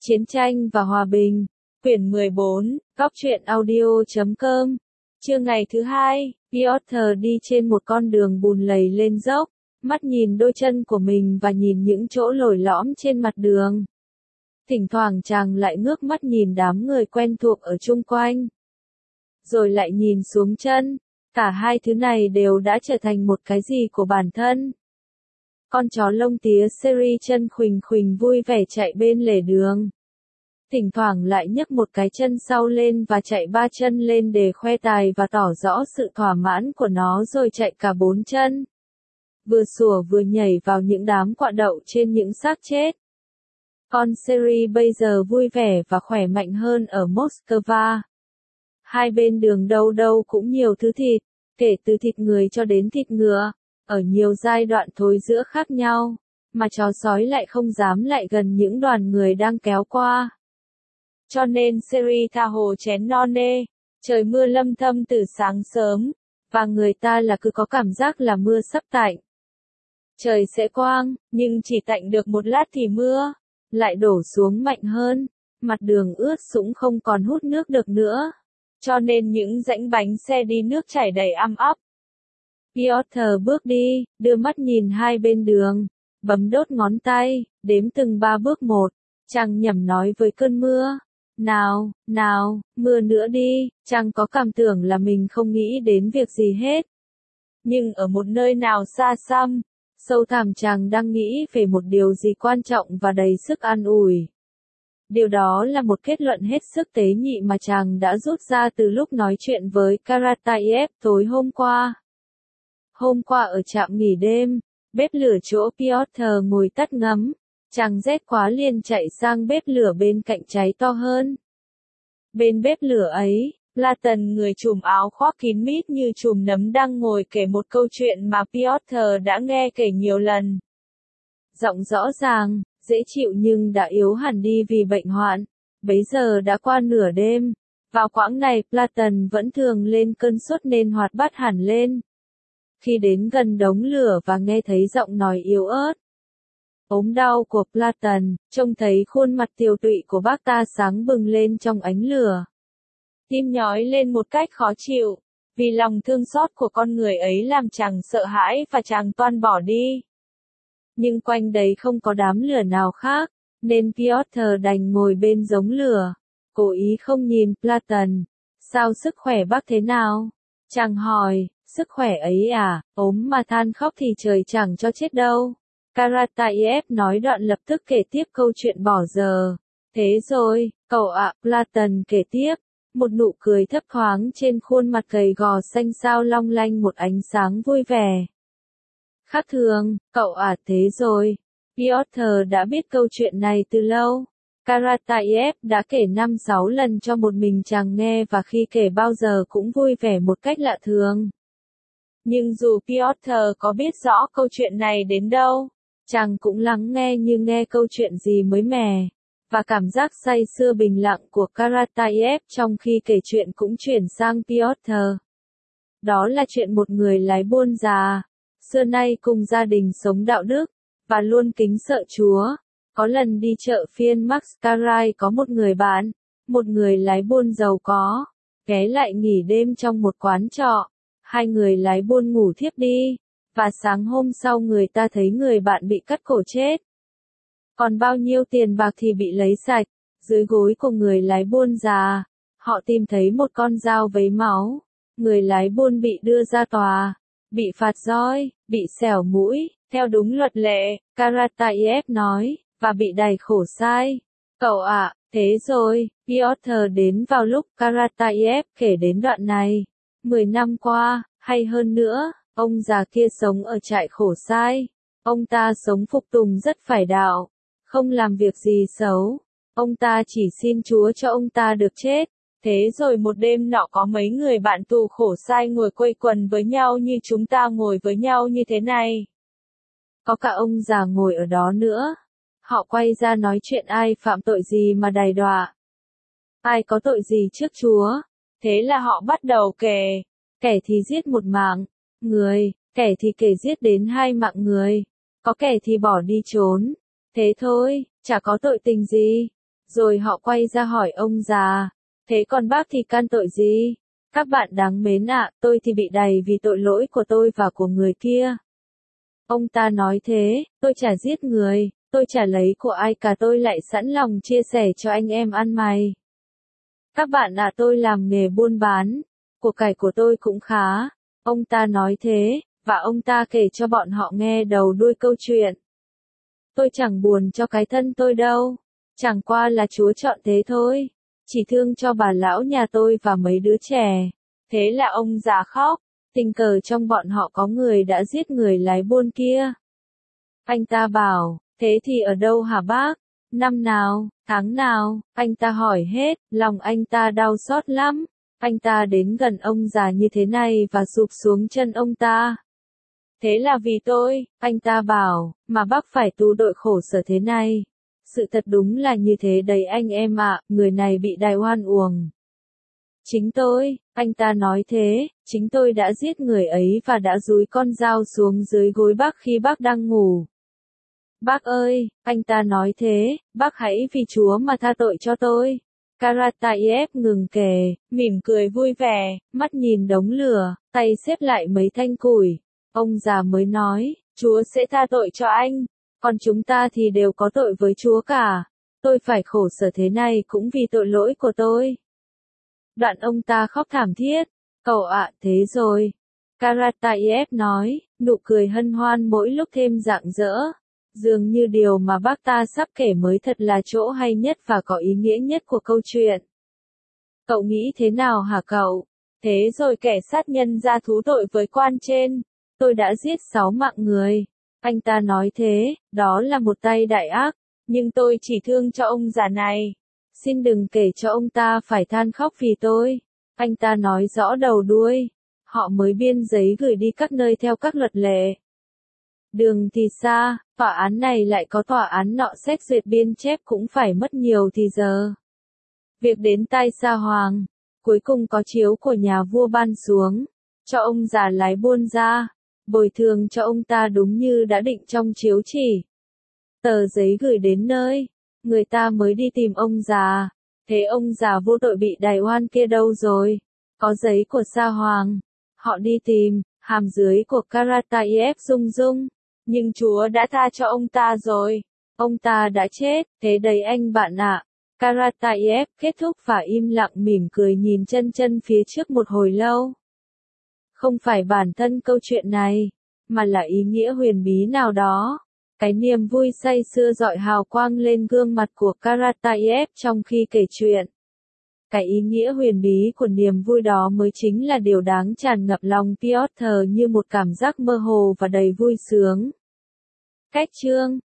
Chiến tranh và hòa bình, quyển 14, góc truyện audio.com, chương ngày thứ 2, Piotr đi trên một con đường bùn lầy lên dốc, mắt nhìn đôi chân của mình và nhìn những chỗ lồi lõm trên mặt đường. Thỉnh thoảng chàng lại ngước mắt nhìn đám người quen thuộc ở chung quanh. Rồi lại nhìn xuống chân, cả hai thứ này đều đã trở thành một cái gì của bản thân. Con chó lông tía Seri chân khuỳnh khuỳnh vui vẻ chạy bên lề đường. Thỉnh thoảng lại nhấc một cái chân sau lên và chạy ba chân lên để khoe tài và tỏ rõ sự thỏa mãn của nó rồi chạy cả bốn chân. Vừa sủa vừa nhảy vào những đám quạ đậu trên những xác chết. Con Seri bây giờ vui vẻ và khỏe mạnh hơn ở Moscow. Hai bên đường đâu đâu cũng nhiều thứ thịt, kể từ thịt người cho đến thịt ngựa, ở nhiều giai đoạn thối rữa khác nhau, mà chó sói lại không dám lại gần những đoàn người đang kéo qua. Cho nên Seri tha hồ chén no nê, trời mưa lâm thâm từ sáng sớm, và người ta là cứ có cảm giác là mưa sắp tạnh. Trời sẽ quang, nhưng chỉ tạnh được một lát thì mưa lại đổ xuống mạnh hơn, mặt đường ướt sũng không còn hút nước được nữa, cho nên những rãnh bánh xe đi nước chảy đầy ăm ắp. Piotr bước đi, đưa mắt nhìn hai bên đường, bấm đốt ngón tay, đếm từng 3 bước một, chàng nhẩm nói với cơn mưa. Nào, nào, mưa nữa đi, chàng có cảm tưởng là mình không nghĩ đến việc gì hết. Nhưng ở một nơi nào xa xăm, sâu thẳm chàng đang nghĩ về một điều gì quan trọng và đầy sức an ủi. Điều đó là một kết luận hết sức tế nhị mà chàng đã rút ra từ lúc nói chuyện với Karatayev tối hôm qua. Hôm qua ở trạm nghỉ đêm, bếp lửa chỗ Piotr ngồi tắt ngấm, chàng rét quá liền chạy sang bếp lửa bên cạnh cháy to hơn. Bên bếp lửa ấy, Platon người trùm áo khoác kín mít như trùm nấm đang ngồi kể một câu chuyện mà Piotr đã nghe kể nhiều lần. Giọng rõ ràng, dễ chịu nhưng đã yếu hẳn đi vì bệnh hoạn, bấy giờ đã qua nửa đêm, vào quãng này Platon vẫn thường lên cơn sốt nên hoạt bát hẳn lên. Khi đến gần đống lửa và nghe thấy giọng nói yếu ớt, ốm đau của Platon, trông thấy khuôn mặt tiều tụy của bác ta sáng bừng lên trong ánh lửa. Tim nhói lên một cách khó chịu, vì lòng thương xót của con người ấy làm chàng sợ hãi và chàng toan bỏ đi. Nhưng quanh đấy không có đám lửa nào khác, nên Piotr đành ngồi bên giống lửa, cố ý không nhìn Platon. Sao sức khỏe bác thế nào? Chàng hỏi, sức khỏe ấy à, ốm mà than khóc thì trời chẳng cho chết đâu. Karatayev nói đoạn lập tức kể tiếp câu chuyện bỏ giờ. Thế rồi, cậu ạ, Platon kể tiếp, một nụ cười thấp thoáng trên khuôn mặt gầy gò xanh xao long lanh một ánh sáng vui vẻ. Khác thường, cậu ạ, thế rồi. Piotr đã biết câu chuyện này từ lâu. Karatayev đã kể 5-6 lần cho một mình chàng nghe và khi kể bao giờ cũng vui vẻ một cách lạ thường. Nhưng dù Piotr có biết rõ câu chuyện này đến đâu, chàng cũng lắng nghe như nghe câu chuyện gì mới mẻ, và cảm giác say sưa bình lặng của Karatayev trong khi kể chuyện cũng chuyển sang Piotr. Đó là chuyện một người lái buôn già, xưa nay cùng gia đình sống đạo đức, và luôn kính sợ Chúa. Có lần đi chợ phiên Maskarai có một người bạn, một người lái buôn giàu có, ghé lại nghỉ đêm trong một quán trọ. Hai người lái buôn ngủ thiếp đi, và sáng hôm sau người ta thấy người bạn bị cắt cổ chết. Còn bao nhiêu tiền bạc thì bị lấy sạch, dưới gối của người lái buôn già, họ tìm thấy một con dao vấy máu. Người lái buôn bị đưa ra tòa, bị phạt roi, bị xẻo mũi, theo đúng luật lệ, Karatayev nói, và bị đày khổ sai. Cậu ạ, thế rồi, Piotr đến vào lúc Karatayev kể đến đoạn này. 10 năm qua, hay hơn nữa, ông già kia sống ở trại khổ sai. Ông ta sống phục tùng rất phải đạo, không làm việc gì xấu. Ông ta chỉ xin Chúa cho ông ta được chết. Thế rồi một đêm nọ có mấy người bạn tù khổ sai ngồi quây quần với nhau như chúng ta ngồi với nhau như thế này. Có cả ông già ngồi ở đó nữa. Họ quay ra nói chuyện ai phạm tội gì mà đày đọa. Ai có tội gì trước Chúa. Thế là họ bắt đầu kể, kẻ thì giết một mạng người, kẻ thì kể giết đến 2 mạng người, có kẻ thì bỏ đi trốn. Thế thôi, chả có tội tình gì. Rồi họ quay ra hỏi ông già, thế còn bác thì can tội gì? Các bạn đáng mến ạ, tôi thì bị đày vì tội lỗi của tôi và của người kia. Ông ta nói thế, tôi chả giết người, tôi chả lấy của ai cả, tôi lại sẵn lòng chia sẻ cho anh em ăn mày. Các bạn ạ, tôi làm nghề buôn bán, của cải của tôi cũng khá. Ông ta nói thế, và ông ta kể cho bọn họ nghe đầu đuôi câu chuyện. Tôi chẳng buồn cho cái thân tôi đâu, chẳng qua là Chúa chọn thế thôi, chỉ thương cho bà lão nhà tôi và mấy đứa trẻ. Thế là ông già khóc, tình cờ trong bọn họ có người đã giết người lái buôn kia. Anh ta bảo, thế thì ở đâu hả bác? Năm nào, tháng nào? Anh ta hỏi hết, lòng anh ta đau xót lắm. Anh ta đến gần ông già như thế này và sụp xuống chân ông ta. Thế là vì tôi, anh ta bảo, mà bác phải tu đội khổ sở thế này. Sự thật đúng là như thế đấy anh em ạ, người này bị đày oan uổng. Chính tôi, anh ta nói thế, chính tôi đã giết người ấy và đã dúi con dao xuống dưới gối bác khi bác đang ngủ. Bác ơi, anh ta nói thế, bác hãy vì Chúa mà tha tội cho tôi. Karatayev ngừng kể, mỉm cười vui vẻ, mắt nhìn đống lửa, tay xếp lại mấy thanh củi. Ông già mới nói, Chúa sẽ tha tội cho anh, còn chúng ta thì đều có tội với Chúa cả. Tôi phải khổ sở thế này cũng vì tội lỗi của tôi. Đoạn ông ta khóc thảm thiết, cậu ạ, thế rồi. Karatayev nói, nụ cười hân hoan mỗi lúc thêm rạng rỡ. Dường như điều mà bác ta sắp kể mới thật là chỗ hay nhất và có ý nghĩa nhất của câu chuyện. Cậu nghĩ thế nào hả cậu? Thế rồi kẻ sát nhân ra thú tội với quan trên. Tôi đã giết 6 mạng người. Anh ta nói thế, đó là một tay đại ác. Nhưng tôi chỉ thương cho ông già này. Xin đừng kể cho ông ta phải than khóc vì tôi. Anh ta nói rõ đầu đuôi. Họ mới biên giấy gửi đi các nơi theo các luật lệ. Đường thì xa, tòa án này lại có tòa án nọ xét duyệt biên chép cũng phải mất nhiều thì giờ. Việc đến tai Sa Hoàng, cuối cùng có chiếu của nhà vua ban xuống, cho ông già lái buôn ra, bồi thường cho ông ta đúng như đã định trong chiếu chỉ. Tờ giấy gửi đến nơi, người ta mới đi tìm ông già, thế ông già vô tội bị đày oan kia đâu rồi? Có giấy của Sa Hoàng, họ đi tìm, hàm dưới của Karatayev rung rung. Nhưng Chúa đã tha cho ông ta rồi. Ông ta đã chết, thế đấy anh bạn ạ. Karatayev kết thúc và im lặng mỉm cười nhìn chân chân phía trước một hồi lâu. Không phải bản thân câu chuyện này, mà là ý nghĩa huyền bí nào đó. Cái niềm vui say sưa rọi hào quang lên gương mặt của Karatayev trong khi kể chuyện. Cái ý nghĩa huyền bí của niềm vui đó mới chính là điều đáng tràn ngập lòng Piotr như một cảm giác mơ hồ và đầy vui sướng. Cách chương